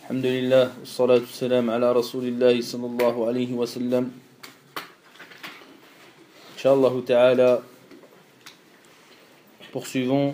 الحمد لله والصلاة والسلام على رسول الله صلى الله عليه وسلم. Inch'Allah ta'ala, poursuivons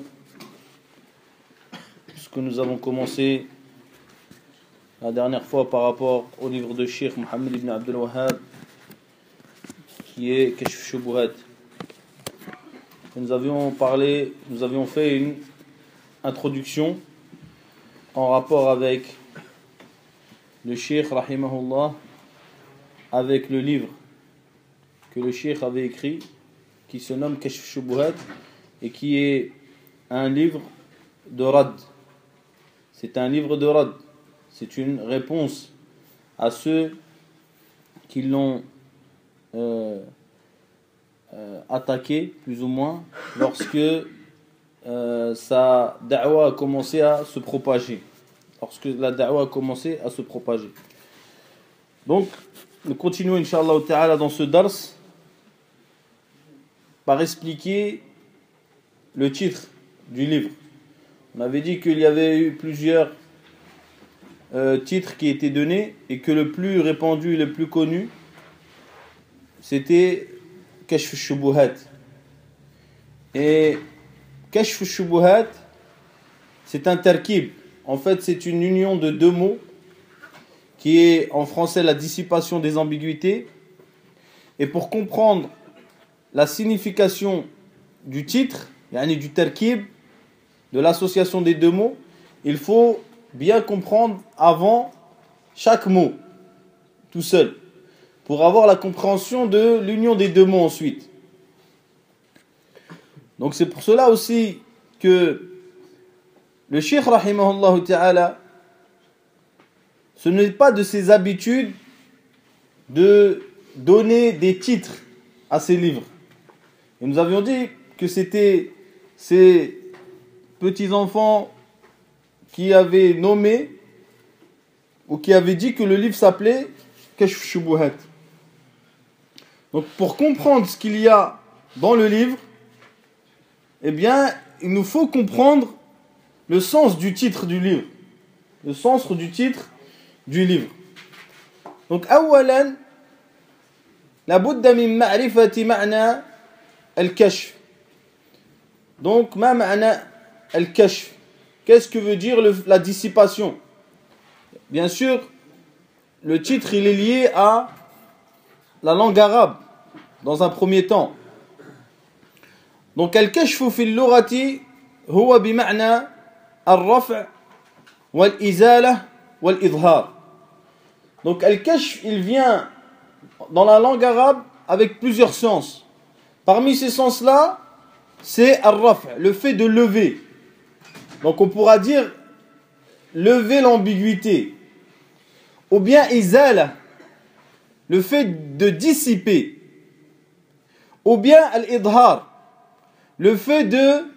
ce que nous avons commencé la dernière fois par rapport au livre de Cheikh Mohammed ibn Abdul Wahhab qui est Kashf Shubuhat. Nous avions fait une introduction en rapport avec le Cheikh rahimahullah, avec le livre que le Cheikh avait écrit qui se nomme Kashf Shubuhat et qui est un livre de rad. C'est un livre de rad. C'est une réponse à ceux qui l'ont attaqué plus ou moins lorsque sa da'wa a commencé à se propager. Lorsque la da'wa a commencé à se propager. Donc, nous continuons, Inch'Allah ta'ala, dans ce dars par expliquer le titre du livre. On avait dit qu'il y avait eu plusieurs titres qui étaient donnés et que le plus répandu, le plus connu, c'était Kashf Shubuhat. Et Kashf Shubuhat, c'est un tarkib. En fait, c'est une union de deux mots qui est en français la dissipation des ambiguïtés. Et pour comprendre la signification du titre, yani du tarkib, de l'association des deux mots, il faut bien comprendre avant chaque mot, tout seul, pour avoir la compréhension de l'union des deux mots ensuite. Donc c'est pour cela aussi que le Cheikh rahimahullah ta'ala, ce n'est pas de ses habitudes de donner des titres à ses livres. Et nous avions dit que c'était ces petits-enfants qui avaient nommé ou qui avaient dit que le livre s'appelait Kashf Shubuhat. Donc pour comprendre ce qu'il y a dans le livre, eh bien, il nous faut comprendre le sens du titre du livre. Le sens du titre du livre. Donc, awalan, la budda min ma'rifati ma'na al-kashf. Donc, ma ma'na al-kashf. Qu'est-ce que veut dire la dissipation? Bien sûr, le titre, il est lié à la langue arabe, dans un premier temps. Donc, al-kashfu fil lughati huwa bi ma'na al-raf' wal-izala wal-idhar. Donc, al-kashf, il vient dans la langue arabe avec plusieurs sens. Parmi ces sens-là, c'est al-raf', le fait de lever. Donc, on pourra dire lever l'ambiguïté. Ou bien izala, le fait de dissiper. Ou bien al-idhar, le fait de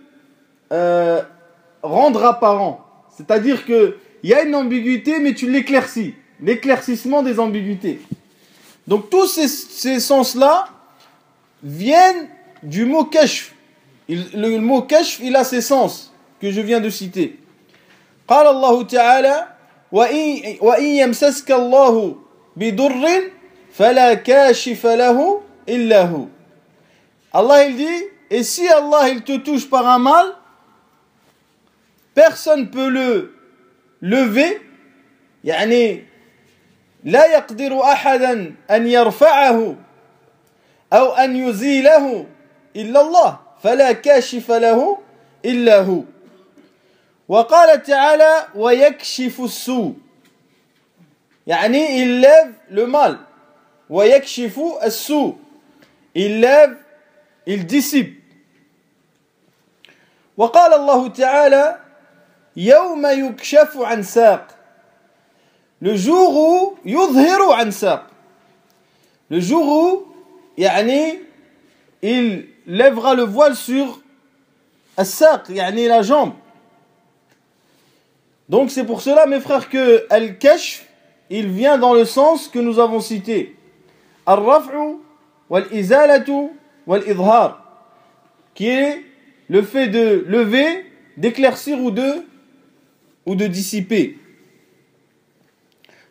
rendre apparent. C'est-à-dire qu'il y a une ambiguïté, mais tu l'éclaircis. L'éclaircissement des ambiguïtés. Donc tous ces sens-là viennent du mot kashf. Le mot kashf, il a ses sens que je viens de citer. قال الله تعالى وإن يمسسك الله بضر فلا كاشف له إلا هو. Allah il dit, et si Allah il te touche par un mal, personne ne peut le lever. يعني لا يقدر أحدا أن يرفعه أو أن يزيله إلا الله فلا كاشف له إلا هو. وقال تعالى ويكشف السوء. يعني il lève le mal. ويكشف السوء. Il lève, il dissipe. وقال الله تعالى يوم يكشف عن ساق. Le jour où يظهر عن ساق. Le jour où يعني il lèvera le voile sur الساق, يعني la jambe. Donc c'est pour cela mes frères que al-kashf, il vient dans le sens que nous avons cité. Al-raf'u wal-izalatu wal-idhar, qui est le fait de lever, d'éclaircir ou de dissiper.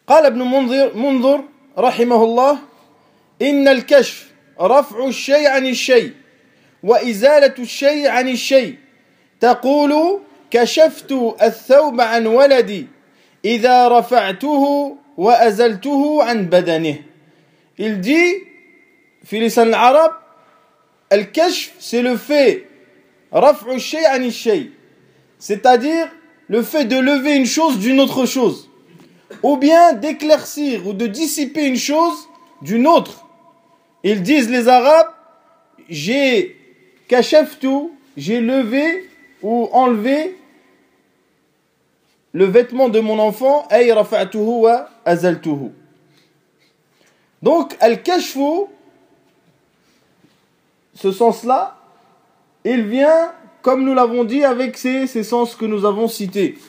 قال ابن منذر رحمه الله إن الكشف رفع الشيء عن الشيء وإزالة الشيء عن الشيء تقول كشفت الثوب عن ولدي إذا رفعته وأزلته عن بدنه. Il dit, في لسان العرب, الكشف c'est le fait رفع الشيء عن الشيء, c'est-à-dire le fait de lever une chose d'une autre chose, ou bien d'éclaircir ou de dissiper une chose d'une autre. Ils disent les Arabes, j'ai kashaftu, j'ai levé ou enlevé le vêtement de mon enfant, ay rafa'tuhu wa azaltuhu. Donc al-kashfu, ce sens-là, il vient, comme nous l'avons dit, avec ces sens que nous avons cités.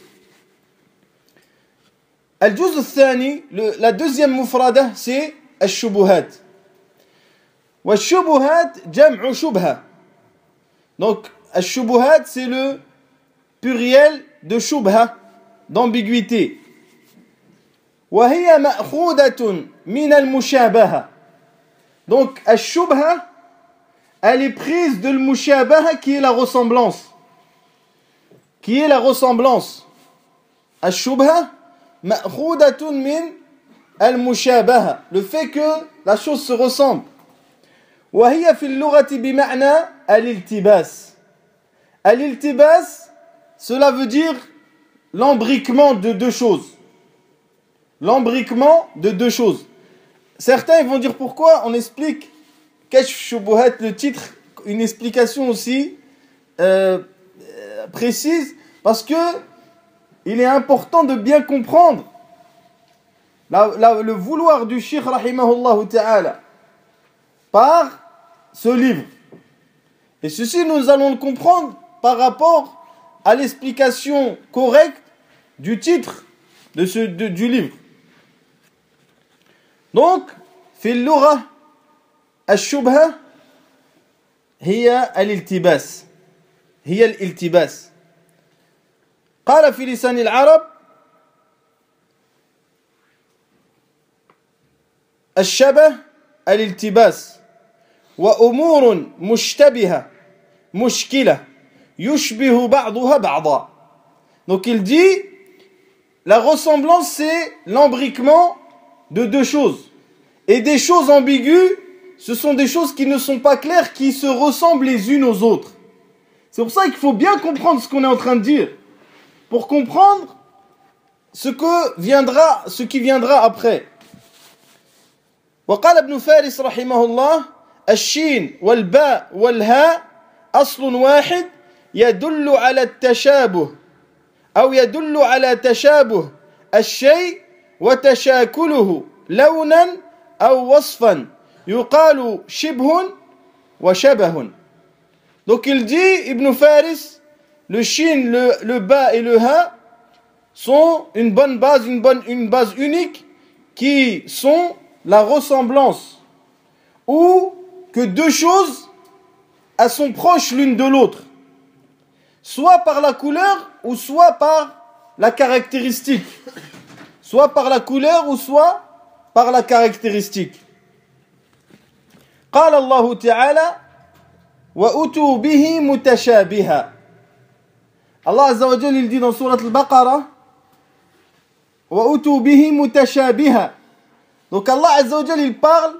Al-juz al-thani, la deuxième mufrada, c'est al-shubuhat. Wa-shubuhat, jam'u shubha. Donc, al-shubuhat, c'est le pluriel de shubha, d'ambiguïté. Wa hiya ma'khudatun min al-mushabaha. Donc, al-shubha, elle est prise de l'mushabaha qui est la ressemblance. Qui est la ressemblance. Al-shubha, ma'khudatun min al-mushabaha. Le fait que la chose se ressemble. Wa hiya fi al-lughati bima'na al-iltibas. Al-iltibas, cela veut dire l'embriquement de deux choses. L'embriquement de deux choses. Certains vont dire pourquoi on explique Kashf Shubuhat, le titre, une explication aussi précise, parce que il est important de bien comprendre le vouloir du Cheikh rahimahullah ta'ala par ce livre. Et ceci, nous allons le comprendre par rapport à l'explication correcte du titre du livre. Donc, fil lugha الشبهة هي الالتباس هي الالتباس قال في لسان العرب الشبه الالتباس وأمور مشتبهة مشكلة يشبه بعضها بعضا. Donc il dit la ressemblance c'est l'embriquement de deux choses, et des choses ambiguës ce sont des choses qui ne sont pas claires, qui se ressemblent les unes aux autres. C'est pour ça qu'il faut bien comprendre ce qu'on est en train de dire, pour comprendre ce qui viendra après. وقال ابن فارس رحمه الله الشين والباء والهاء أصل واحد يدل على التشابه أو يدل على تشابه الشيء وتشاكله لونا أو وصفا يقال شبه وشبه. Donc il dit, Ibn Faris, le shin, le ba et le ha sont une bonne base, une base unique qui sont la ressemblance, ou que deux choses elles sont proches l'une de l'autre, soit par la couleur ou soit par la caractéristique, soit par la couleur ou soit par la caractéristique. قال الله تعالى وأتوا به متشابها. Allah Azza wa Jal il dit dans sourate al-Baqarah وأتوا به متشابها. Donc Allah Azza wa Jal il parle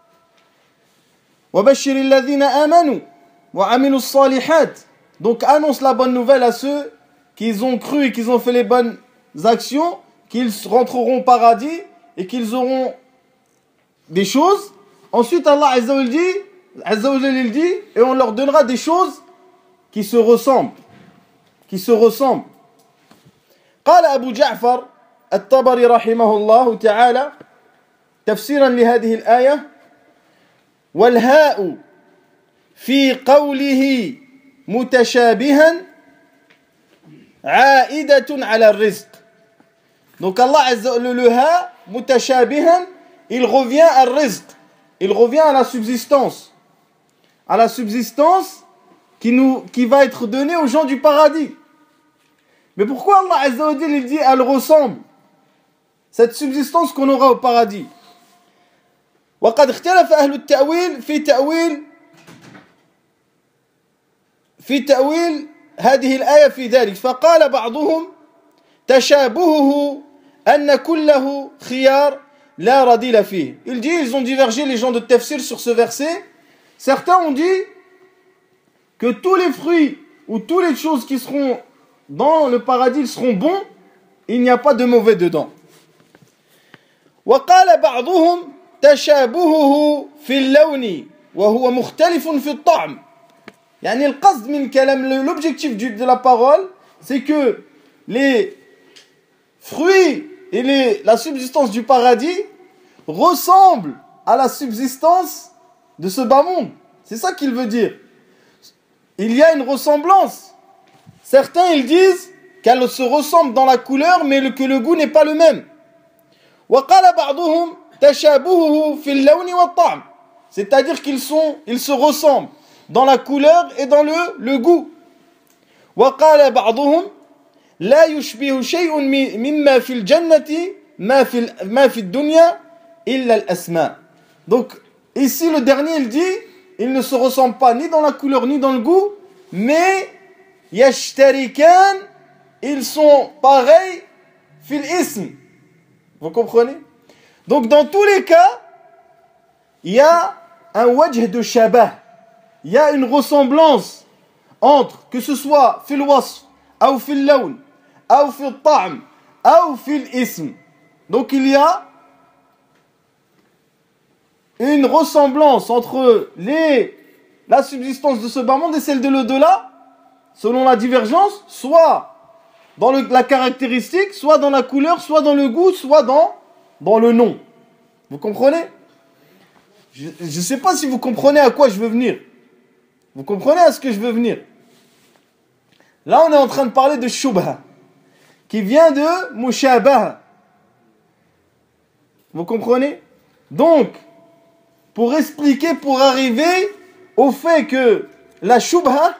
وبشر الذين آمنوا وعملوا الصالحات. Donc annonce la bonne nouvelle à ceux qui ont cru et qui ont fait les bonnes actions, qu'ils rentreront au paradis et qu'ils auront des choses. Ensuite, Allah Azza wa Jal il dit, et on leur donnera des choses qui se ressemblent. قال أبو جعفر الطبري رحمه الله تعالى تفسيرا لهذه الآية والهاء في قوله متشابها عائدة على الرزق. Donc Allah Azza wa Jal, le ha mutashabihan, il revient à rizq. Il revient à la subsistance qui va être donnée aux gens du paradis. Mais pourquoi Allah Azza wa Jal il dit elle ressemble? cette subsistance qu'on aura au paradis. وقد اختلف أهل التأويل في تأويل هذه الآية في ذلك فقال بعضهم تشابهه أن كله خيار لا رديل فيه. Ils ont divergé les gens de tafsir sur ce verset. Certains ont dit que tous les fruits ou toutes les choses qui seront dans le paradis seront bons, il n'y a pas de mauvais dedans. وقال بعضهم تشابهه في اللون وهو مختلف في الطعم. يعني القصد من كلام l'objectif de la parole c'est que les fruits et la subsistance du paradis ressemblent à la subsistance de ce bas monde. C'est ça qu'il veut dire. Il y a une ressemblance. Certains ils disent qu'elle se ressemble dans la couleur mais que le goût n'est pas le même. وقال بعضهم تشابهه في اللون والطعم. C'est-à-dire qu'ils se ressemblent dans la couleur et dans le goût. وقال بعضهم لا يشبه شيء مما في الجنة ما في الدنيا إلا الأسماء. Donc ici le dernier il dit ils ne se ressemblent pas ni dans la couleur ni dans le goût mais يشتركان ils sont pareils في الاسم. Vous comprenez? Donc dans tous les cas il y a un wajh de shabah. Il y a une ressemblance entre, que ce soit fil wasf, ou fil lawn, ou fil ta'am, ou fil ism. Donc il y a une ressemblance entre la subsistance de ce bas monde et celle de l'au-delà, selon la divergence, soit dans la caractéristique, soit dans la couleur, soit dans le goût, soit dans le nom. Vous comprenez? Je ne sais pas si vous comprenez à quoi je veux venir. Vous comprenez à ce que je veux venir? Là, on est en train de parler de shubha, qui vient de mushabaha. Vous comprenez? Donc, pour expliquer, pour arriver au fait que la shubha,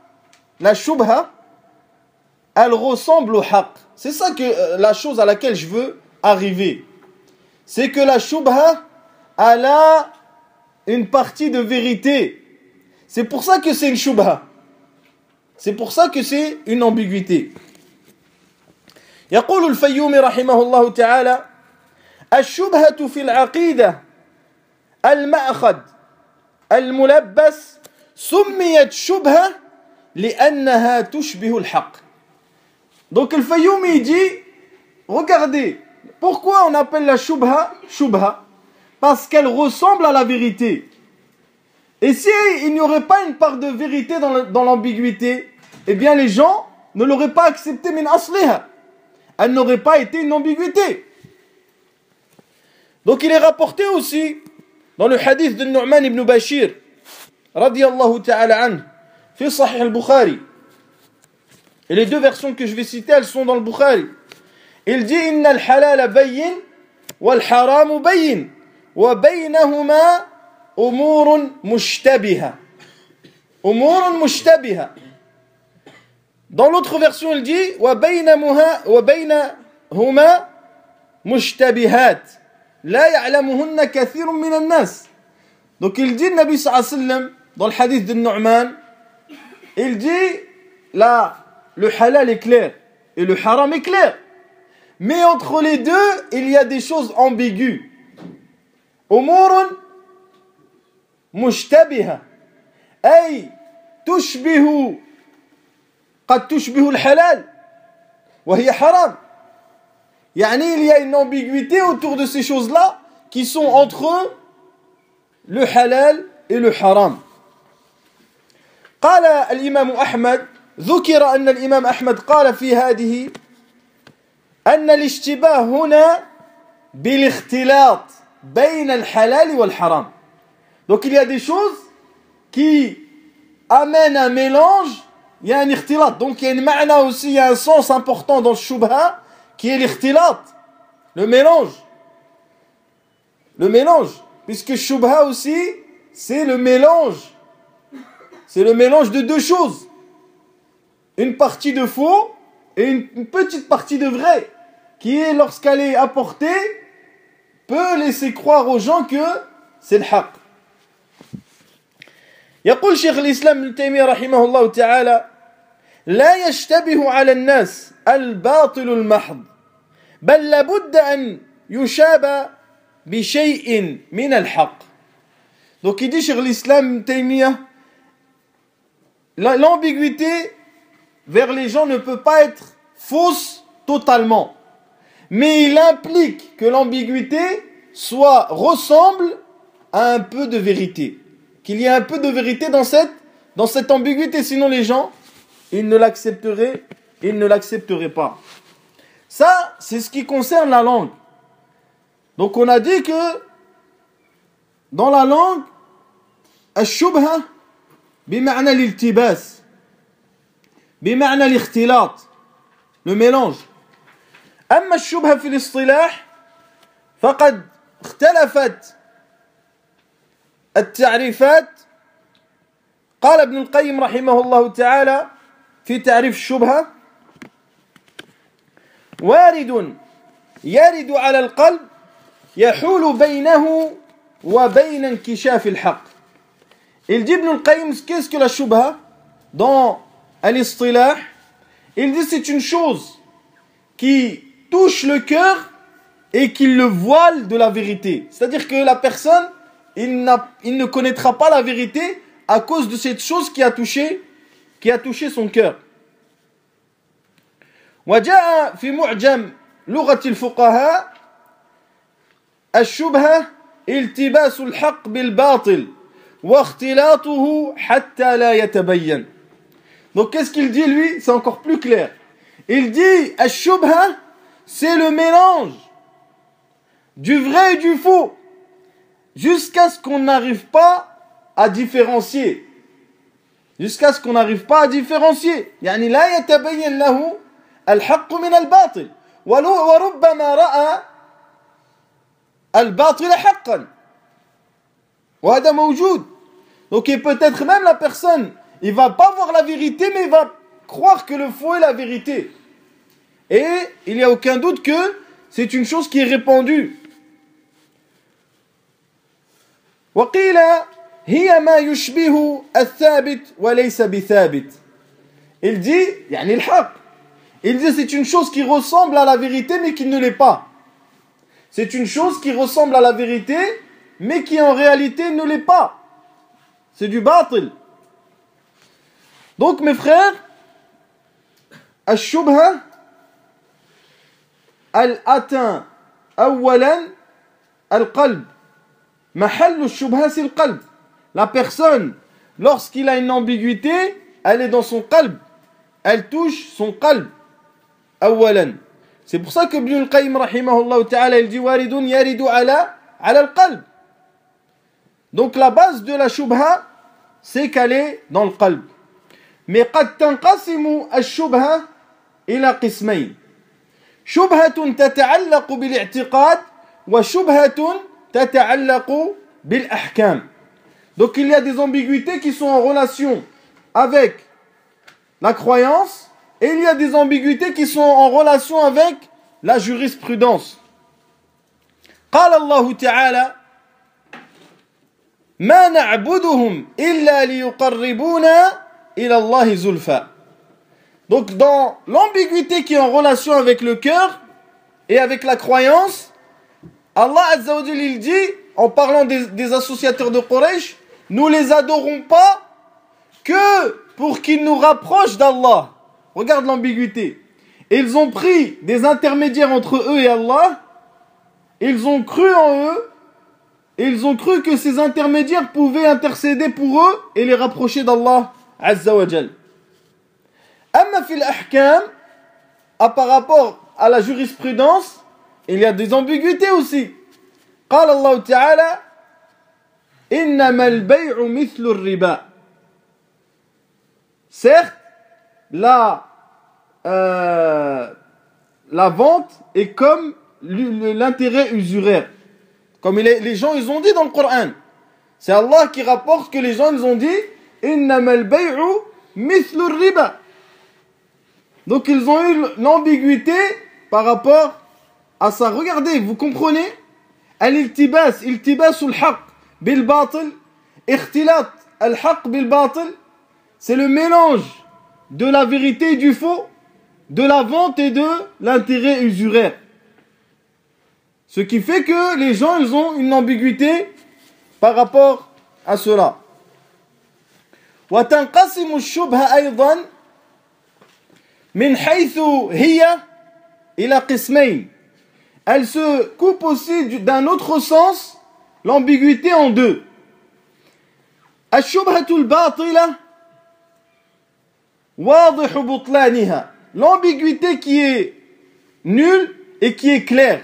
elle ressemble au haqq. C'est ça que la chose à laquelle je veux arriver. C'est que la shubha, elle a une partie de vérité. C'est pour ça que c'est une shubha. C'est pour ça que c'est une ambiguïté. يقول الفيومي رحمه الله تعالى الشبهة في العقيدة المأخذ الملبس سميت شبهة لأنها تشبه الحق. Donc le Fayoumi dit, regardez, pourquoi on appelle la shubha shubha? Parce qu'elle ressemble à la vérité. Et s'il n'y aurait pas une part de vérité dans l'ambiguïté, eh bien les gens ne l'auraient pas accepté min asliha. Elle n'aurait pas été une ambiguïté. Donc il est rapporté aussi dans le hadith de Nu'man ibn Bashir radiyallahu ta'ala anhu fi Sahih al-Bukhari. Et les deux versions que je vais citer, elles sont dans le Bukhari. Il dit inna al-halal bayyin wal haram bayyin wa baynahuma أمور مشتبهة. أمور مشتبهة. Dans l'autre version, il dit وبينهما مشتبهات لا يعلمهن كثير من الناس. Donc il dit, le Nabi sallallahu alayhi wa sallam, dans le hadith de Nu'man, il dit là, le halal est clair et le haram est clair. Mais entre les deux, il y a des choses ambiguës. أمور مشتبهة أي تشبه قد تشبه الحلال وهي حرام. يعني il y a une ambiguïté autour de ces choses-là qui sont entre le halal et le haram. قال الإمام أحمد ذكر أن الإمام أحمد قال في هذه أن الاشتباه هنا بالاختلاط بين الحلال والحرام. Donc il y a des choses qui amènent un mélange, il y a un ikhtilat. Donc il y a une ma'na aussi, il y a un sens important dans le shubha qui est l'ikhtilat, le mélange. Le mélange, puisque shubha aussi, c'est le mélange. C'est le mélange de deux choses. Une partie de faux et une petite partie de vrai. qui est, lorsqu'elle est apportée, peut laisser croire aux gens que c'est le haqq. يقول شيخ الإسلام ابن تيمية رحمه الله تعالى لا يشتبه على الناس الباطل المحض بل لابد أن يشاب بشيء من الحق. Donc il dit Cheikh l'Islam Taymiyyah, l'ambiguïté vers les gens ne peut pas être fausse totalement, mais il implique que l'ambiguïté ressemble à un peu de vérité, qu'il y ait un peu de vérité dans cette ambiguïté, sinon les gens ils ne l'accepteraient pas. Ça, c'est ce qui concerne la langue. Donc on a dit que dans la langue, الشبهة بمعنى الالتباس بمعنى الاختلاط, le mélange. أما الشبهة في الاصطلاح فقد اختلفت التعريفات. قال ابن القيم رحمه الله تعالى في تعريف الشبهة وارد يرد على القلب يحول بينه وبين انكشاف الحق. Il dit Ibn al-Qayyim, qu'est-ce que la shubha dans al-istilah? Il dit c'est une chose qui touche le cœur et qui le voile de la vérité. C'est-à-dire que la personne, il ne connaîtra pas la vérité à cause de cette chose qui a touché son cœur. وجاء في معجم لغة الفقهاء الشبهة التباس الحق بالباطل واختلاطه حتى لا يتبين. Donc qu'est-ce qu'il dit lui? C'est encore plus clair. Il dit الشبهة c'est le mélange du vrai et du faux jusqu'à ce qu'on n'arrive pas à différencier. يعني لا يتبين له الحق من الباطل وربما رأى الباطل حقا وهذا موجود. Donc et peut-être même la personne, il va pas voir la vérité mais il va croire que le faux est la vérité. Et il n'y a aucun doute que c'est une chose qui est répandue. وقيل هي ما يشبه الثابت وليس بثابت. Il dit يعني الحق. Il dit c'est une chose qui ressemble à la vérité mais qui ne l'est pas. C'est une chose qui ressemble à la vérité mais qui en réalité ne l'est pas. C'est du batil. Donc mes frères, الشبهة elle atteint أولا القلب. محل الشبهة c'est le qalb. La personne, lorsqu'il a une ambiguïté, elle est dans son qalb. Elle touche son qalb. أولا. C'est pour ça que Ibn al-Qayyim rahimahullah ta'ala il dit waridun yaridu ala al-qalb. Donc la base de la shubha c'est qu'elle est dans le qalb. Mais قد تنقسم الشبهة إلى قسمين. شبهة تتعلق بالاعتقاد وشبهة تتعلق بالأحكام. Donc il y a des ambiguïtés qui sont en relation avec la croyance et il y a des ambiguïtés qui sont en relation avec la jurisprudence. قال الله تعالى ما نعبدهم إلا ليقربونا إلى الله زلفى. Donc dans l'ambiguïté qui est en relation avec le cœur et avec la croyance, Allah Azza wa Jalla il dit, en parlant des associateurs de Quraysh, nous les adorons pas que pour qu'ils nous rapprochent d'Allah. Regarde l'ambiguïté. Ils ont pris des intermédiaires entre eux et Allah, ils ont cru en eux, et ils ont cru que ces intermédiaires pouvaient intercéder pour eux et les rapprocher d'Allah Azza wa Jalla. Amma fil ahkam, par rapport à la jurisprudence, il y a des ambiguïtés aussi. قال الله تعالى إنما البيع مثل الربا. Certes, la vente est comme l'intérêt usuraire. Comme les gens ils ont dit dans le Coran. C'est Allah qui rapporte que les gens ils ont dit إنما البيع مثل الربا. Donc ils ont eu l'ambiguïté par rapport à ça. Regardez, vous comprenez? Al-iltibas, iltibasul haqq bil batil, ikhtilat al-haqq bil batil, c'est le mélange de la vérité et du faux, de la vente et de l'intérêt usuraire. Ce qui fait que les gens, ils ont une ambiguïté par rapport à cela. وتنقسم الشبهة أيضا من حيث هي إلى قسمين. Elle se coupe aussi d'un autre sens, l'ambiguïté en deux. الشبهة الباطلة واضح بطلانها. L'ambiguïté qui est nulle et qui est claire.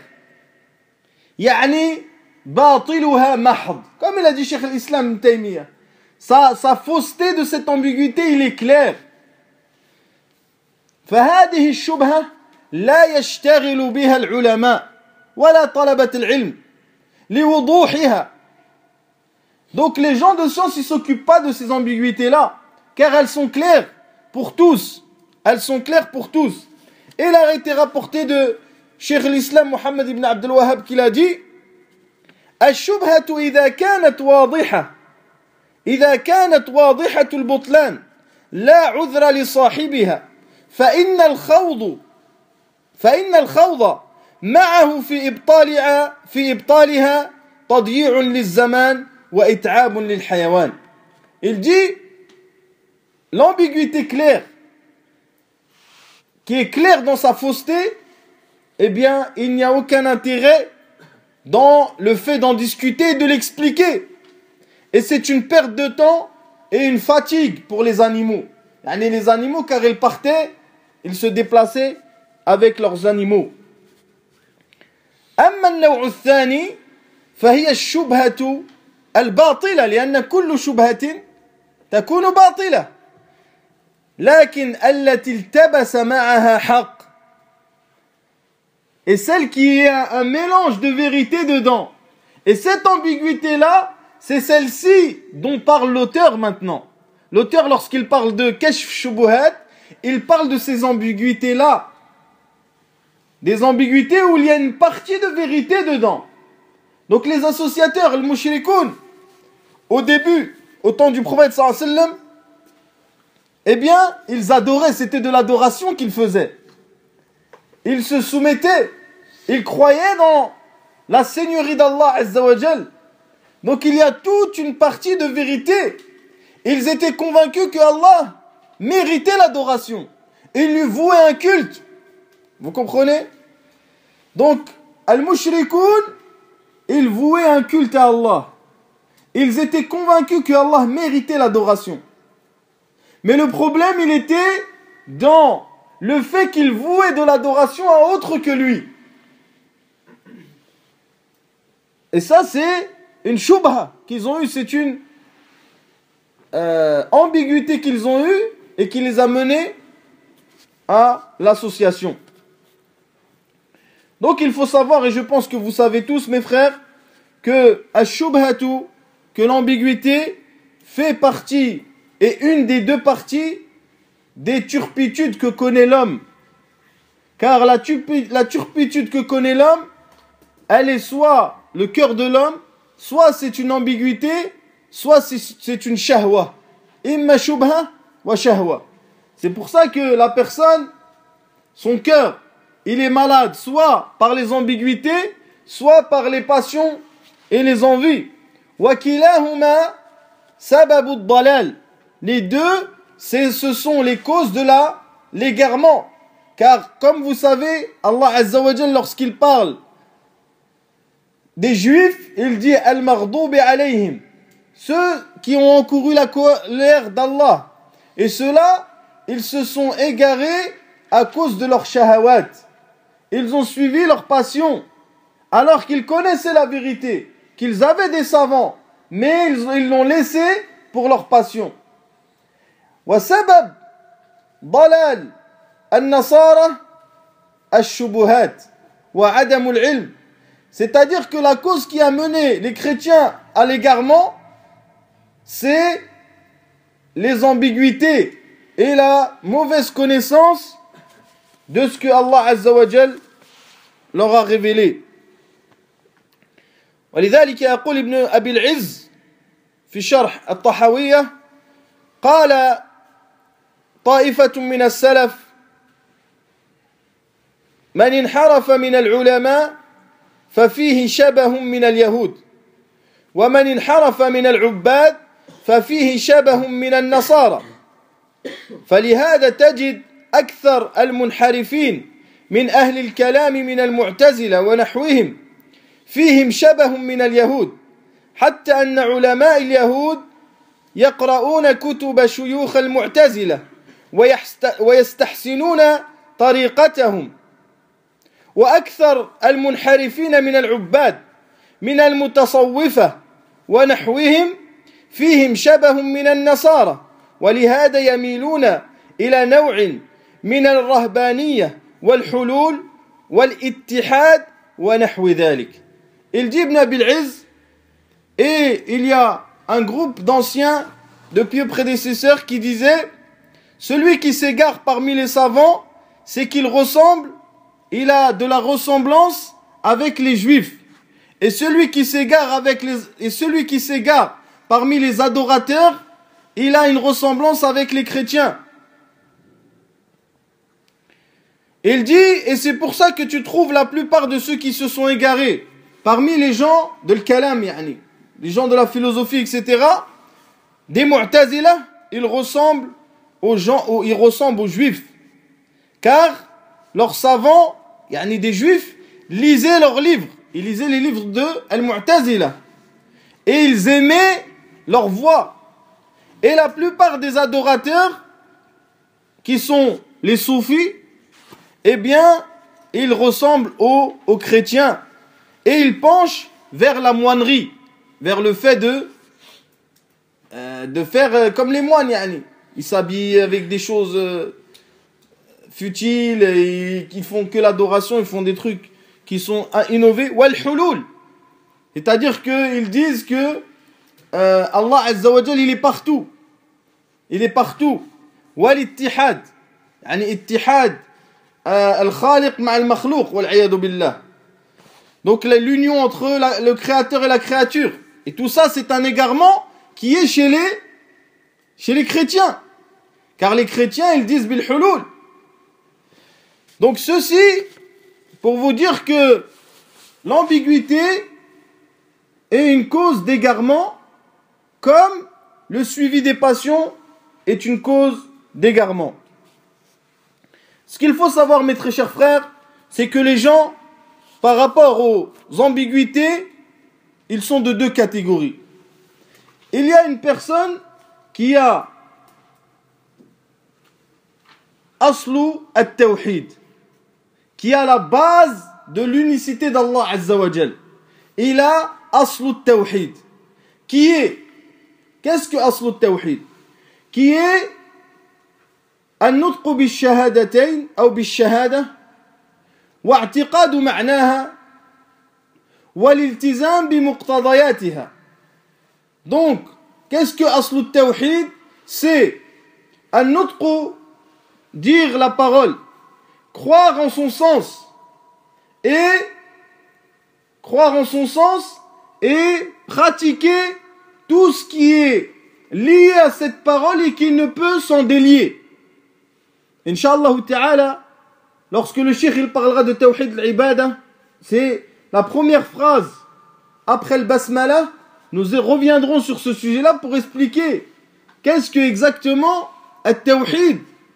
يعني باطلها محض. Comme il a dit Cheikh l'Islam Ibn Taymiyyah. Sa fausseté de cette ambiguïté, il est clair. فهذه الشبهة لا يشتغل بها العلماء ولا طلبة العلم لوضوحها. Donc les gens de science, ils ne s'occupent pas de ces ambiguïtés-là, car elles sont claires pour tous. Elles sont claires pour tous. Et il a été rapporté de Cheikh l'Islam Mohammed ibn Abdul Wahhab qu'il a dit الشبهة إذا كانت واضحة إذا كانت واضحة البطلان لا عذر لصاحبها فإن الخوض معه في إبطالها تضييع للزمان وإتعاب للحيوان. Il dit l'ambiguïté claire qui est claire dans sa fausseté, eh bien il n'y a aucun intérêt dans le fait d'en discuter et de l'expliquer. Et c'est une perte de temps et une fatigue pour les animaux. Les animaux, car ils partaient, ils se déplaçaient avec leurs animaux. أما النوع الثاني فهي الشبهة الباطلة لأن كل شبهة تكون باطلة لكن التي التبس معها حق. Et celle qui a un mélange de vérité dedans. Et cette ambiguïté-là, c'est celle-ci dont parle l'auteur maintenant. L'auteur, lorsqu'il parle de Kashf Shubuhat, il parle de ces ambiguïtés-là. Des ambiguïtés où il y a une partie de vérité dedans. Donc les associateurs, les mushrikoun, au début, au temps du prophète sallallahu alayhi wa sallam, eh bien, ils adoraient, c'était de l'adoration qu'ils faisaient. Ils se soumettaient, ils croyaient dans la seigneurie d'Allah Azza wa Jal. Donc il y a toute une partie de vérité. Ils étaient convaincus que Allah méritait l'adoration. Ils lui vouaient un culte. Vous comprenez? Donc, al-mushrikoun, ils vouaient un culte à Allah. Ils étaient convaincus que Allah méritait l'adoration. Mais le problème, il était dans le fait qu'ils vouaient de l'adoration à autre que lui. Et ça, c'est une shubha qu'ils ont eue, c'est une ambiguïté qu'ils ont eue et qui les a menés à l'association. Donc il faut savoir, et je pense que vous savez tous mes frères, que ash-shubhatu, que l'ambiguïté fait partie, et une des deux parties des turpitudes que connaît l'homme. Car la turpitude que connaît l'homme, elle est soit le cœur de l'homme, soit c'est une ambiguïté, soit c'est une shahwa. Imma shubha wa shahwa. C'est pour ça que la personne, son cœur, il est malade, soit par les ambiguïtés, soit par les passions et les envies. Wa kilahuma sababu ad-dalal. Les deux, ce sont les causes de l'égarement. Car comme vous savez, Allah Azza wa Jal, lorsqu'il parle des juifs, il dit al-maghdubi alayhim, ceux qui ont encouru la colère d'Allah. Et ceux-là, ils se sont égarés à cause de leur shahawat. Ils ont suivi leur passion, alors qu'ils connaissaient la vérité, qu'ils avaient des savants, mais ils l'ont laissé pour leur passion. Wa sabab dalal an-nasara ash-shubuhat wa adamul ilm. C'est-à-dire que la cause qui a mené les chrétiens à l'égarement, c'est les ambiguïtés et la mauvaise connaissance de ce que Allah Azza wa Jal leur a révélé. ولذلك يقول ابن أبي العز في شرح الطحاوية قال طائفة من السلف من انحرف من العلماء ففيه شبه من اليهود ومن انحرف من العباد ففيه شبه من النصارى فلهذا تجد أكثر المنحرفين من أهل الكلام من المعتزلة ونحوهم فيهم شبه من اليهود حتى أن علماء اليهود يقرؤون كتب شيوخ المعتزلة ويستحسنون طريقتهم وأكثر المنحرفين من العباد من المتصوفة ونحوهم فيهم شبه من النصارى ولهذا يميلون إلى نوع من الرهبانية والحلول والاتحاد ونحو ذلك. Il dit Ibn Abil Izz, et il y a un groupe d'anciens, de pieux prédécesseurs qui disaient celui qui s'égare parmi les savants, c'est qu'il ressemble, il a de la ressemblance avec les juifs. Et celui qui s'égare parmi les adorateurs, il a une ressemblance avec les chrétiens. Il dit, et c'est pour ça que tu trouves la plupart de ceux qui se sont égarés, parmi les gens de l'kalam, yani, les gens de la philosophie, etc., des mu'tazila, ils ressemblent aux juifs. Car leurs savants, yani des juifs, lisaient leurs livres. Ils lisaient les livres de al-mu'tazila. Et ils aimaient leur voix. Et la plupart des adorateurs, qui sont les soufis, eh bien, ils ressemblent aux chrétiens. Et ils penchent vers la moinerie, vers le fait de faire comme les moines, yani. Ils s'habillent avec des choses futiles, et qui font que l'adoration, ils font des trucs qui sont innovés. Wal hulul, c'est-à-dire qu'ils disent que Allah Azza wa Jal, il est partout. Il est partout. Wal ittihad, yani ittihad al-khaliq ma al-makhlouq, wal iyadu billah. Donc l'union entre le créateur et la créature. Et tout ça, c'est un égarement qui est chez les chrétiens. Car les chrétiens, ils disent bil hulul. Donc ceci, pour vous dire que l'ambiguïté est une cause d'égarement, comme le suivi des passions est une cause d'égarement. Ce qu'il faut savoir, mes très chers frères, c'est que les gens, par rapport aux ambiguïtés, ils sont de deux catégories. Il y a une personne qui a aslu at-tawhid, qui a la base de l'unicité d'Allah Azza wa Jal. Il a aslu at-tawhid, qui est, qu'est-ce que aslu at-tawhid? Qui est النطق بالشهادتين أو بالشهادة واعتقاد معناها والالتزام بمقتضياتها. Donc, qu'est-ce que aslu at-tawhid? C'est النطق, dire la parole, croire en son sens et pratiquer tout ce qui est lié à cette parole et qui ne peut s'en délier. Inch'Allah ta'ala, lorsque le cheikh il parlera de tawhid al-ibada, c'est la première phrase après le basmala, nous reviendrons sur ce sujet-là pour expliquer qu'est-ce que exactement at-tawhid.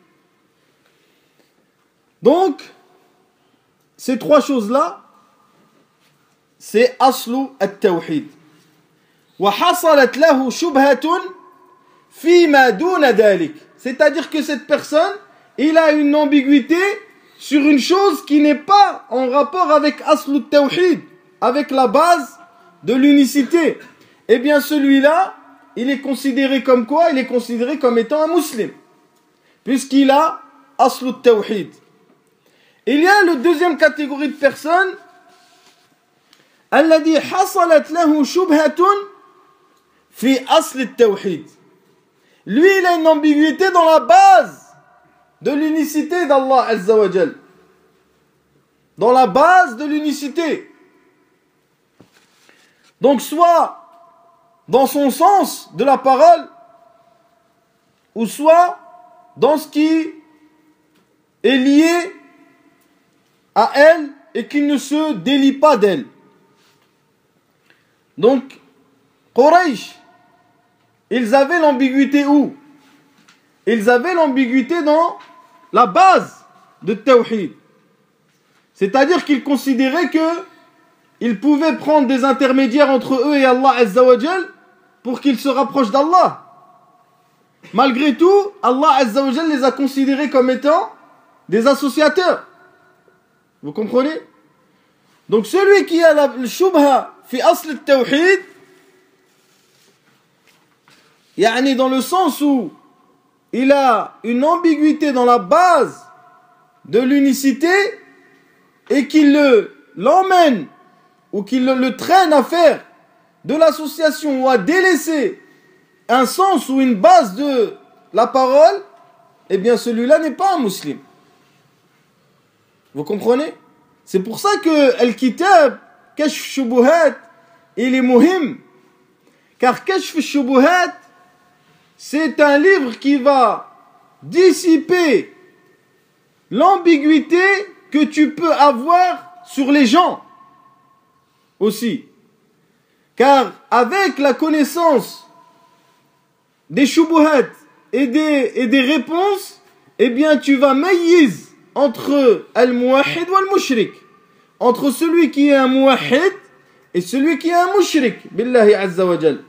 Donc, ces trois choses-là, c'est aslu at-tawhid. Wa hasalat lahu shubhatun fima duna dhalik. C'est-à-dire que cette personne, il a une ambiguïté sur une chose qui n'est pas en rapport avec aslu at-tawhid, avec la base de l'unicité. Eh bien, celui-là, il est considéré comme quoi? Il est considéré comme étant un musulman, puisqu'il a aslu at-tawhid. Il y a la deuxième catégorie de personnes, alladhi hasalat lahu shubhatun fi asl at-tawhid. Lui, il a une ambiguïté dans la base de l'unicité d'Allah Azza wa Jal. dans la base de l'unicité. Donc soit dans son sens de la parole, ou soit dans ce qui est lié à elle et qui ne se délie pas d'elle. Donc, Quraysh, ils avaient l'ambiguïté où? Ils avaient l'ambiguïté dans la base de Tawhid. C'est-à-dire qu'ils considéraient qu'ils pouvaient prendre des intermédiaires entre eux et Allah Azza wa Jal pour qu'ils se rapprochent d'Allah. Malgré tout, Allah Azza wa Jal les a considérés comme étant des associateurs. Vous comprenez? Donc celui qui a le shubha fi asl al-tawhid, yani dans le sens où il a une ambiguïté dans la base de l'unicité et qu'il l'emmène ou qu'il le traîne à faire de l'association ou à délaisser un sens ou une base de la parole, eh bien celui-là n'est pas un musulman. Vous comprenez? C'est pour ça que Al-Kitab, Kashf Shubuhat, il est muhim. Car Kashf Shubuhat, c'est un livre qui va dissiper l'ambiguïté que tu peux avoir sur les gens aussi. Car avec la connaissance des shubuhat et des réponses, eh bien tu vas maïz entre al-muwahhid ou al-mushrik, entre celui qui est un muwahhid et celui qui est un mushrik, billahi azza wa jal.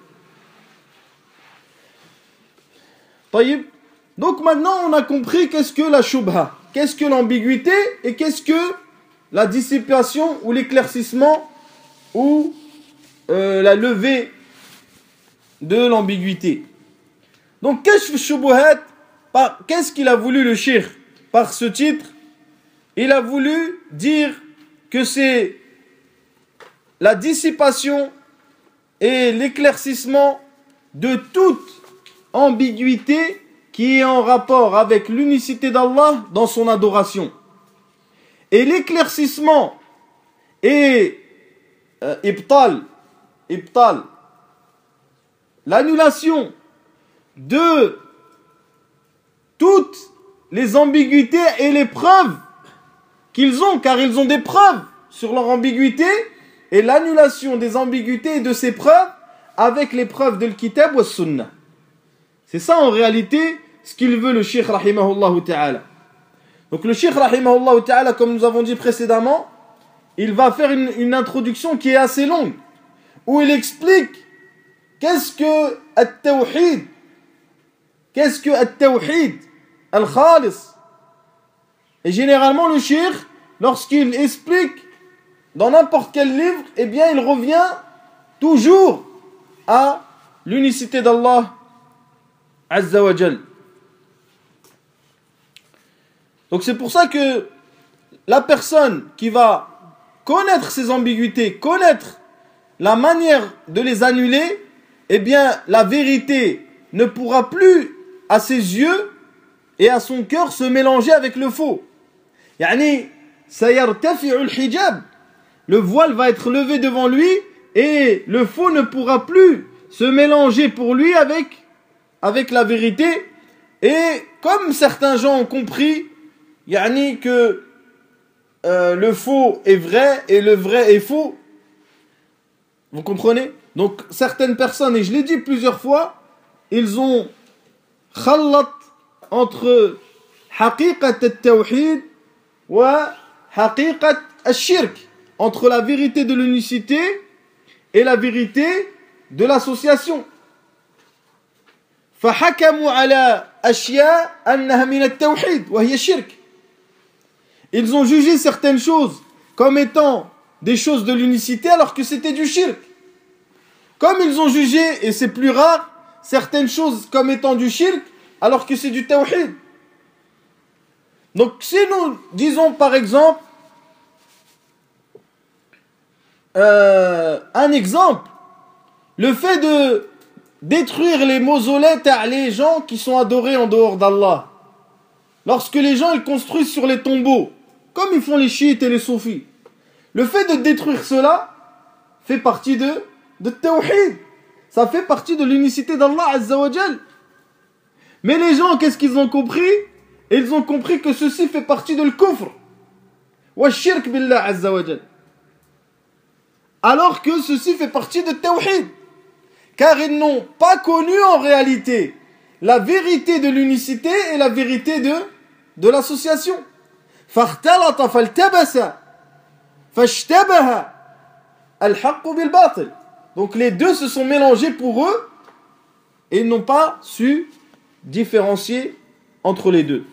طيب. Donc maintenant on a compris qu'est-ce que la shubha, qu'est-ce que l'ambiguïté et qu'est-ce que la dissipation ou l'éclaircissement ou la levée de l'ambiguïté. Donc Kashf Shubuhat, qu'est-ce qu'il a voulu le cheikh par ce titre? Il a voulu dire que c'est la dissipation et l'éclaircissement de toute ambiguïté qui est en rapport avec l'unicité d'Allah dans son adoration. Et l'éclaircissement et ibtal, l'annulation de toutes les ambiguïtés et les preuves qu'ils ont, car ils ont des preuves sur leur ambiguïté, et l'annulation des ambiguïtés et de ces preuves avec les preuves de l'Kitab ou Sunnah. C'est ça en réalité ce qu'il veut le Cheikh rahimahullah ta'ala. Donc le Cheikh rahimahullah ta'ala, comme nous avons dit précédemment, il va faire une introduction qui est assez longue, où il explique qu'est-ce que at-tawhid, qu'est-ce que at-tawhid al-khalis. Et généralement le Cheikh, lorsqu'il explique dans n'importe quel livre, eh bien il revient toujours à l'unicité d'Allah Azza wa Jal. Donc c'est pour ça que la personne qui va connaître ces ambiguïtés, connaître la manière de les annuler, eh bien la vérité ne pourra plus à ses yeux et à son cœur se mélanger avec le faux. Yani sayartafi'u al-hijab, le voile va être levé devant lui et le faux ne pourra plus se mélanger pour lui avec la vérité. Et comme certains gens ont compris, yani que le faux est vrai et le vrai est faux. Vous comprenez? Donc certaines personnes, et je l'ai dit plusieurs fois, ils ont khallat entre haqiqat al-tawhid wa haqiqat al-shirk, entre la vérité de l'unicité et la vérité de l'association. فحكموا على أشياء أنها من التوحيد وهي شرك. Ils ont jugé certaines choses comme étant des choses de l'unicité alors que c'était du shirk. Comme ils ont jugé, et c'est plus rare, certaines choses comme étant du shirk alors que c'est du tawhid. Donc si nous disons par exemple un exemple, le fait de détruire les mausolées, les gens qui sont adorés en dehors d'Allah, lorsque les gens ils construisent sur les tombeaux, comme ils font les chiites et les soufis. Le fait de détruire cela fait partie de tawhid. Ça fait partie de l'unicité d'Allah Azza wa Jal. Mais les gens, qu'est-ce qu'ils ont compris? Ils ont compris que ceci fait partie de l'kufr. Wa shirk billah Azza wa Jal. Alors que ceci fait partie de tawhid. Car ils n'ont pas connu en réalité la vérité de l'unicité et la vérité de l'association. فاختلط فالتبس فاشتبه الحق بالباطل. Donc les deux se sont mélangés pour eux et ils n'ont pas su différencier entre les deux.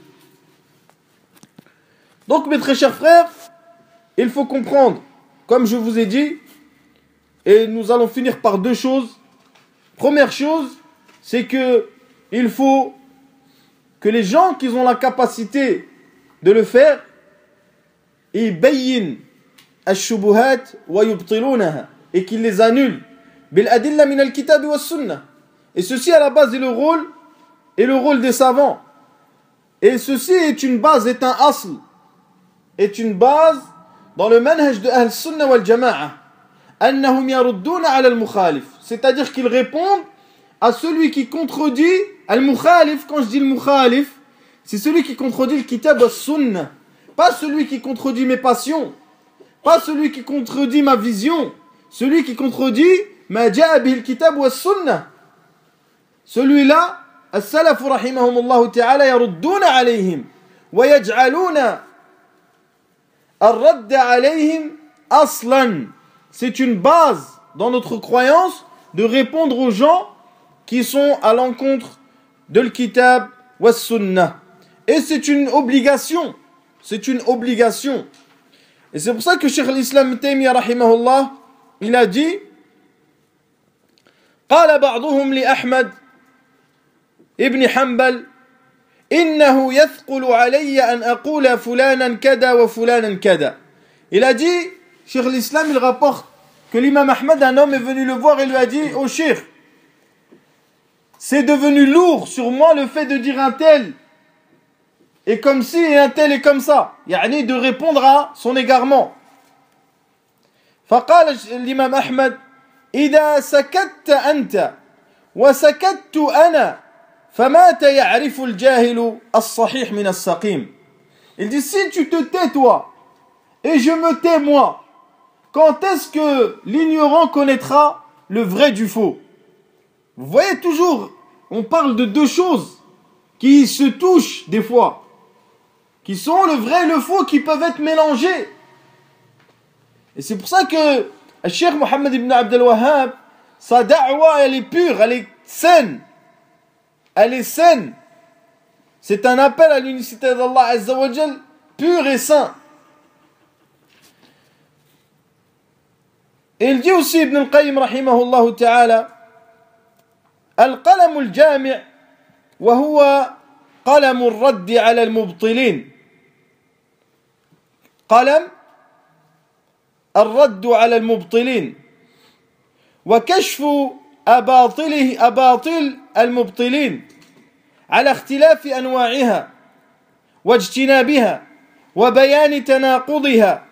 Donc mes très chers frères, il faut comprendre, comme je vous ai dit, et nous allons finir par deux choses. Première chose, c'est que il faut que les gens qui ont la capacité de le faire, ils bayyin al-shubuhat wa yubtilunaha, et qu'ils les annulent bil adilla min al-kitab wa sunnah. Et ceci à la base est le rôle des savants. Et ceci est une base, est un asl, est une base dans le manhaj de Ahl-Sunnah wal Jama'a. Annahum yarudduna ala al-mukhalif. C'est-à-dire qu'ils répondent à celui qui contredit al-mukhalif. Quand je dis al-mukhalif, c'est celui qui contredit le kitab wa sunnah. Pas celui qui contredit mes passions. Pas celui qui contredit ma vision. Celui qui contredit ma ja'a bihi al-kitab wa sunnah. Celui-là, as-salaf rahimahumullah ta'ala yarudduna alayhim wa yaj'aluna ar-radd alayhim aslan. C'est une base dans notre croyance de répondre aux gens qui sont à l'encontre de l'kitab wa sunnah. Et c'est une obligation. C'est une obligation. Et c'est pour ça que Cheikh al-Islam Taymiyyah rahimahullah, il a dit قال بعضهم لأحمد ابن حنبل إنه يثقل علي أن أقول فلانا كذا وفلانا كذا. Il a dit, Cheikh l'Islam, il rapporte que l'imam Ahmad, un homme est venu le voir et lui a dit, oh Cheikh, c'est devenu lourd sur moi le fait de dire un tel est comme ci et un tel est comme ça. Yani de répondre à son égarement. فقال l'imam Ahmad, إذا سكت أنت وسكت أنا فمات يعرف الجاهل الصحيح من السقيم. Il dit, si tu te tais toi et je me tais moi, quand est-ce que l'ignorant connaîtra le vrai du faux? Vous voyez toujours, on parle de deux choses qui se touchent des fois, qui sont le vrai et le faux, qui peuvent être mélangés. Et c'est pour ça que le Cheikh Mohammed ibn Abd al-Wahhab, sa da'wa, elle est pure, elle est saine. Elle est saine. C'est un appel à l'unicité d'Allah Azza wa Jal, pur et sain. Et il dit aussi Ibn al-Qayyim rahimahullah ta'ala, القلم الجامع وهو قلم الرد على المبطلين. قلم الرد على المبطلين وكشف أباطل المبطلين على اختلاف أنواعها واجتنابها وبيان تناقضها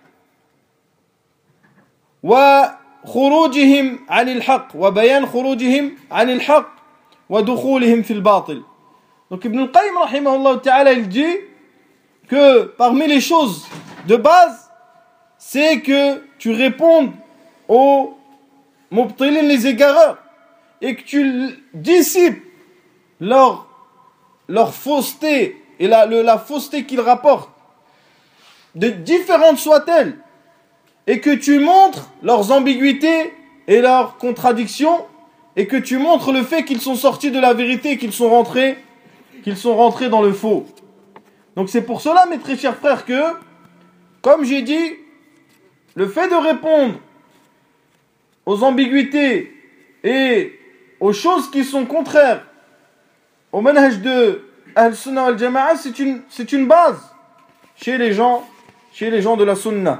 وخروجهم عن الحق وبيان خروجهم عن الحق ودخولهم في الباطل. Donc Ibn al-Qayyim rahimahullah ta'ala, il dit que parmi les choses de base, c'est que tu répondes aux mubtilin, les égareurs, et que tu dissipes leur fausseté et la fausseté qu'ils rapportent, de différentes soient-elles, et que tu montres leurs ambiguïtés et leurs contradictions, et que tu montres le fait qu'ils sont sortis de la vérité et qu'ils sont rentrés dans le faux. Donc c'est pour cela, mes très chers frères, que, comme j'ai dit, le fait de répondre aux ambiguïtés et aux choses qui sont contraires au manhaj de Ahl-Sunnah wal Jama'a, c'est une base chez les gens de la Sunnah.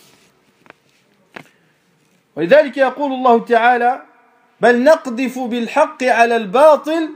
ولذلك يقول الله تعالى بل نقذف بالحق على الباطل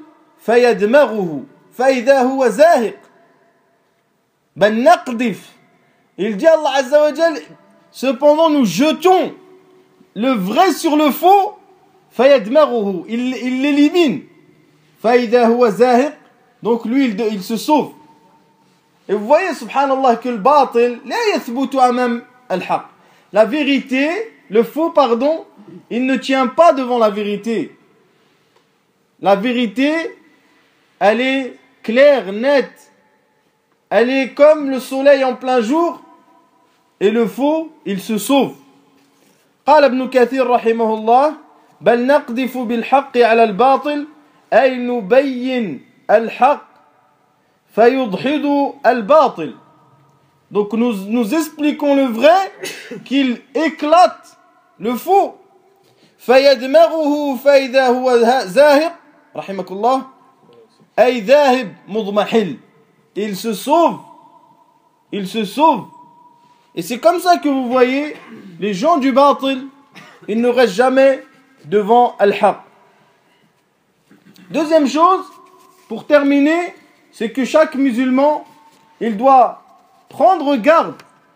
فيدمغه فإذا هو زاهق. بل نقذف, Il dit Allah Azza wa Jal, cependant nous jetons le vrai sur le faux, fayadmaruhu, il l'élimine. Faïda huwa zahiq, donc lui il se sauve. Et vous voyez, subhanallah, que le batil, la yathbutu amam al-haq. La vérité, le faux, pardon, il ne tient pas devant la vérité. La vérité, elle est claire, nette. Elle est comme le soleil en plein jour. Et le faux, il se sauve. قال ابن كثير رحمه الله بل نقذف بالحق على الباطل أي نبين الحق فيضحد الباطل. Donc nous expliquons le vrai qu'il éclate le faux. فيدمغه فإذا هو زاهق رحمك الله أي ذاهب مضمحل. Il se sauve. Il se sauve. Et c'est comme ça que vous voyez les gens du batil, ils ne restent jamais devant al-haq. Deuxième chose, pour terminer, c'est que chaque musulman, il doit prendre garde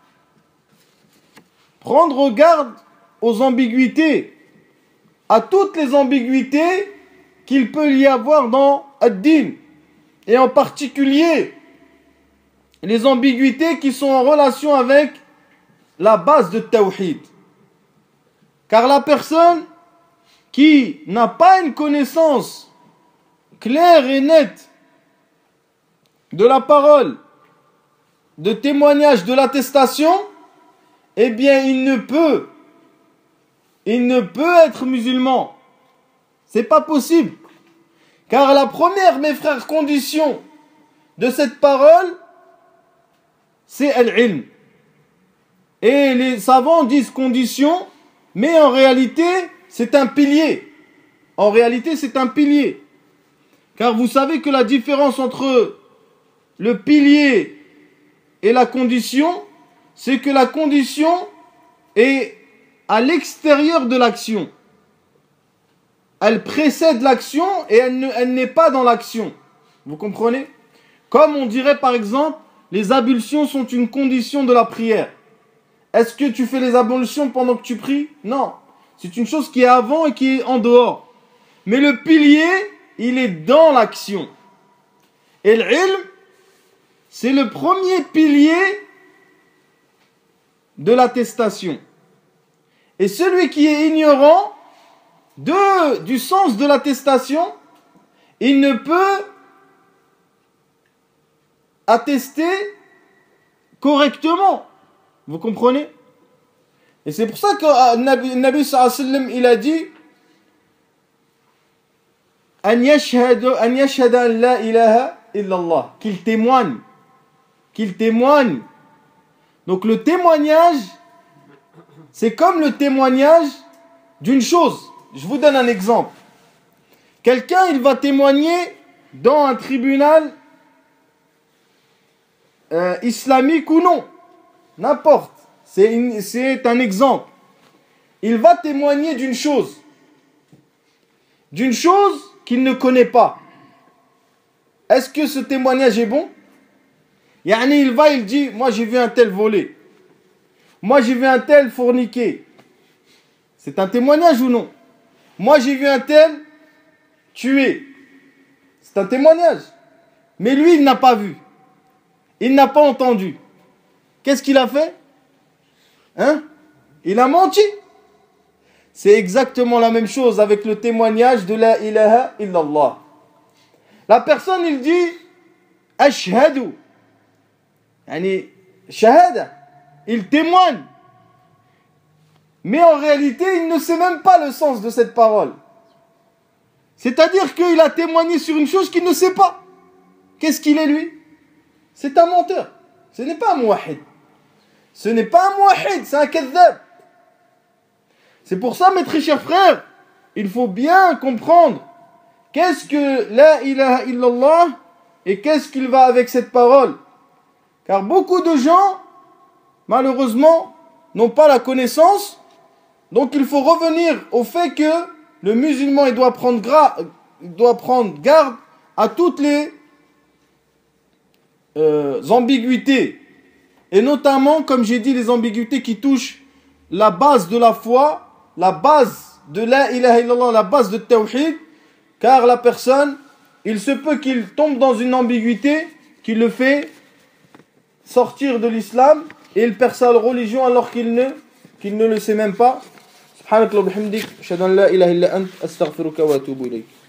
aux ambiguïtés, à toutes les ambiguïtés qu'il peut y avoir dans ad-din, et en particulier les ambiguïtés qui sont en relation avec la base de tawhid. Car la personne qui n'a pas une connaissance claire et nette de la parole, de témoignage, de l'attestation, eh bien il ne peut être musulman. C'est pas possible. Car la première, mes frères, condition de cette parole, c'est al-ilm. Et les savants disent condition, mais en réalité, c'est un pilier. En réalité, c'est un pilier. Car vous savez que la différence entre le pilier et la condition, c'est que la condition est à l'extérieur de l'action. Elle précède l'action et elle n'est pas dans l'action. Vous comprenez? Comme on dirait par exemple, les ablutions sont une condition de la prière. Est-ce que tu fais les ablutions pendant que tu pries? Non. C'est une chose qui est avant et qui est en dehors. Mais le pilier, il est dans l'action. Et l'ilm, c'est le premier pilier de l'attestation. Et celui qui est ignorant du sens de l'attestation, il ne peut attester correctement. Vous comprenez? Et c'est pour ça que le Nabi sallallahu alayhi wa sallam, il a dit an yashhada an la ilaha illallah, qu'il témoigne. Donc le témoignage, c'est comme le témoignage d'une chose. Je vous donne un exemple. Quelqu'un, il va témoigner dans un tribunal islamique ou non. N'importe. C'est un exemple. Il va témoigner d'une chose. D'une chose qu'il ne connaît pas. Est-ce que ce témoignage est bon? Yani il dit, moi j'ai vu un tel voler. Moi j'ai vu un tel forniquer. C'est un témoignage ou non? Moi j'ai vu un tel tuer. C'est un témoignage. Mais lui il n'a pas vu. Il n'a pas entendu. Qu'est-ce qu'il a fait? Il a menti. C'est exactement la même chose avec le témoignage de la ilaha illallah. La personne, il dit ashhadu. Yani, shahada. Il témoigne. Mais en réalité, il ne sait même pas le sens de cette parole. C'est-à-dire qu'il a témoigné sur une chose qu'il ne sait pas. Qu'est-ce qu'il est, lui? C'est un menteur. Ce n'est pas un muwahhid. Ce n'est pas un muwahhid, c'est un kadhab. C'est pour ça, mes très chers frères, il faut bien comprendre qu'est-ce que la ilaha illallah et qu'est-ce qu'il va avec cette parole. Car beaucoup de gens, malheureusement, n'ont pas la connaissance. Donc il faut revenir au fait que le musulman il doit prendre garde à toutes les ambiguïtés Et notamment, comme j'ai dit, les ambiguïtés qui touchent la base de la foi, la base de la ilaha illallah, la base de tawhid, car la personne, il se peut qu'il tombe dans une ambiguïté qui le fait sortir de l'islam et il perd sa religion alors qu'il ne le sait même pas. Subhanakallah bihamdik, ashhadu an la ilaha illa ant, astaghfiruka wa atubu ilayk.